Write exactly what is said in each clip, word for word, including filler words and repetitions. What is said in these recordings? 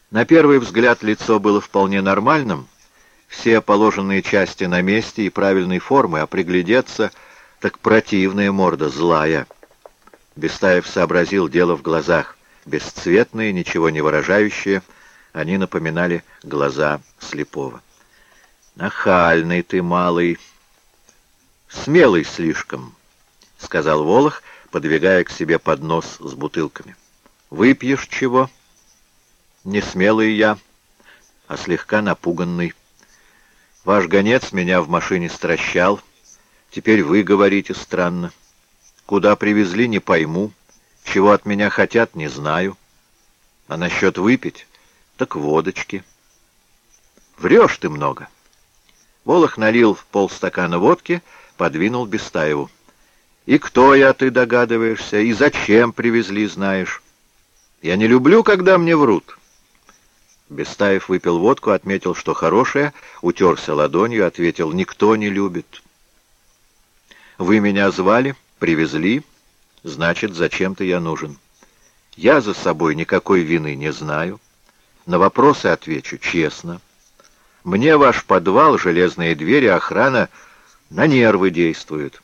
На первый взгляд лицо было вполне нормальным, все положенные части на месте и правильной формы, а приглядеться, так противная морда, злая. Бестаев сообразил дело в глазах, бесцветные, ничего не выражающие, они напоминали глаза слепого. «Нахальный ты, малый, смелый слишком», — сказал Волох, подвигая к себе поднос с бутылками. «Выпьешь чего?» «Не смелый я, а слегка напуганный. Ваш гонец меня в машине стращал. Теперь вы говорите странно. Куда привезли, не пойму. Чего от меня хотят, не знаю. А насчет выпить, так водочки». «Врешь ты много». Волох налил в полстакана водки, подвинул Бестаеву. «И кто я, ты догадываешься, и зачем привезли, знаешь? Я не люблю, когда мне врут». Бестаев выпил водку, отметил, что хорошая, утерся ладонью, ответил: «Никто не любит». «Вы меня звали, привезли, значит, зачем-то я нужен. Я за собой никакой вины не знаю. На вопросы отвечу честно. Мне ваш подвал, железные двери, охрана на нервы действуют.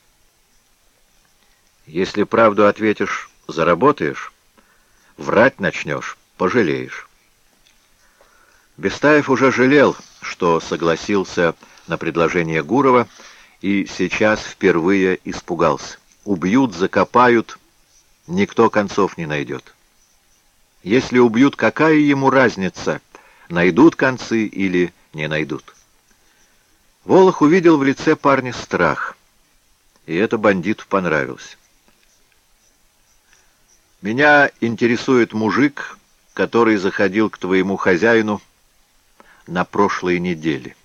Если правду ответишь, заработаешь, врать начнешь, пожалеешь». Бестаев уже жалел, что согласился на предложение Гурова, и сейчас впервые испугался. Убьют, закопают, никто концов не найдет. Если убьют, какая ему разница, найдут концы или не найдут? Волох увидел в лице парня страх, и это бандиту понравилось. «Меня интересует мужик, который заходил к твоему хозяину на прошлой неделе.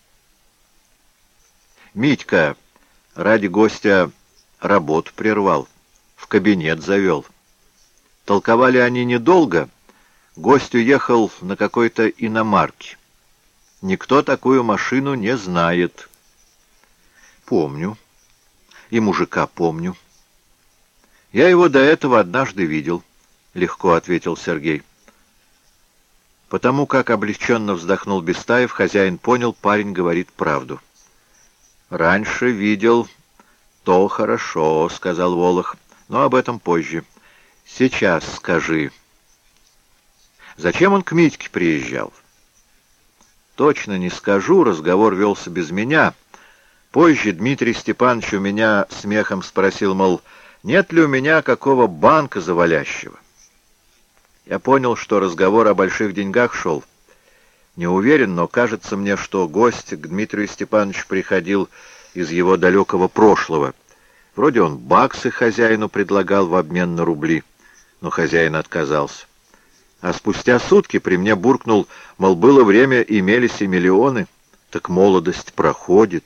Митька ради гостя работу прервал, в кабинет завел. Толковали они недолго, гость уехал на какой-то иномарке. Никто такую машину не знает». «Помню. И мужика помню. Я его до этого однажды видел», — легко ответил Сергей. Потому как облегченно вздохнул Бестаев, хозяин понял, парень говорит правду. «Раньше видел, то хорошо», — сказал Волох, — «но об этом позже. Сейчас скажи, зачем он к Митьке приезжал?» «Точно не скажу, разговор велся без меня. Позже Дмитрий Степанович у меня смехом спросил, мол, нет ли у меня какого банка завалящего. Я понял, что разговор о больших деньгах шел. Не уверен, но кажется мне, что гость к Дмитрию Степановичу приходил из его далекого прошлого. Вроде он баксы хозяину предлагал в обмен на рубли, но хозяин отказался. А спустя сутки при мне буркнул, мол, было время, имелись и миллионы, так молодость проходит».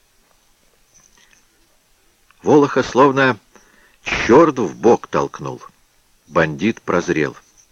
Волоха словно черт в бок толкнул. Бандит прозрел.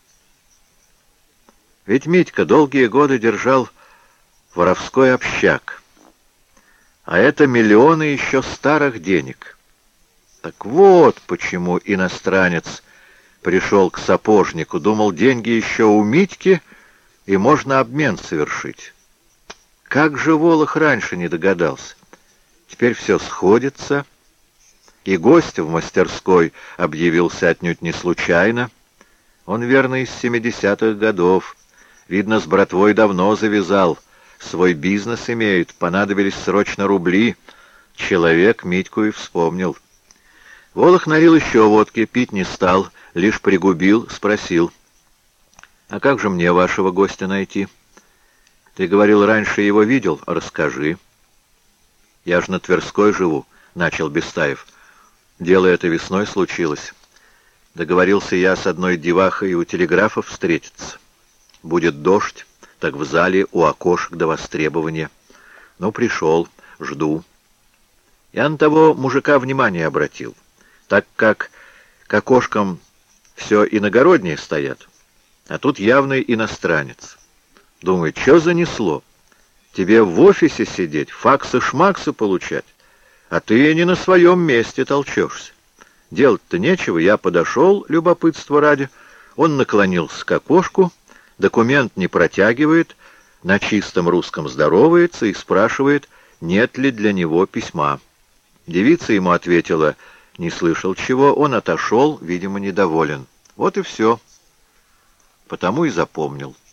Ведь Митька долгие годы держал воровской общак, а это миллионы еще старых денег. Так вот почему иностранец пришел к сапожнику, думал, деньги еще у Митьки, и можно обмен совершить. Как же Волох раньше не догадался? Теперь все сходится, и гость в мастерской объявился отнюдь не случайно. Он, верно, из семидесятых годов. Видно, с братвой давно завязал. Свой бизнес имеют, понадобились срочно рубли. Человек Митьку и вспомнил. Волох налил еще водки, пить не стал, лишь пригубил, спросил: «А как же мне вашего гостя найти? Ты говорил, раньше его видел? Расскажи». «Я ж на Тверской живу», — начал Бестаев. «Дело это весной случилось. Договорился я с одной девахой у телеграфа встретиться. Будет дождь, так в зале у окошек до востребования. Ну, пришел, жду. Я на того мужика внимание обратил, так как к окошкам все иногородние стоят, а тут явный иностранец. Думаю, что занесло? Тебе в офисе сидеть, факсы-шмаксы получать, а ты не на своем месте толчешься. Делать-то нечего, я подошел, любопытство ради, он наклонился к окошку, Документ не протягивает, на чистом русском здоровается и спрашивает, нет ли для него письма. Девица ему ответила, не слышал чего, он отошел, видимо, недоволен. Вот и все. Потому и запомнил.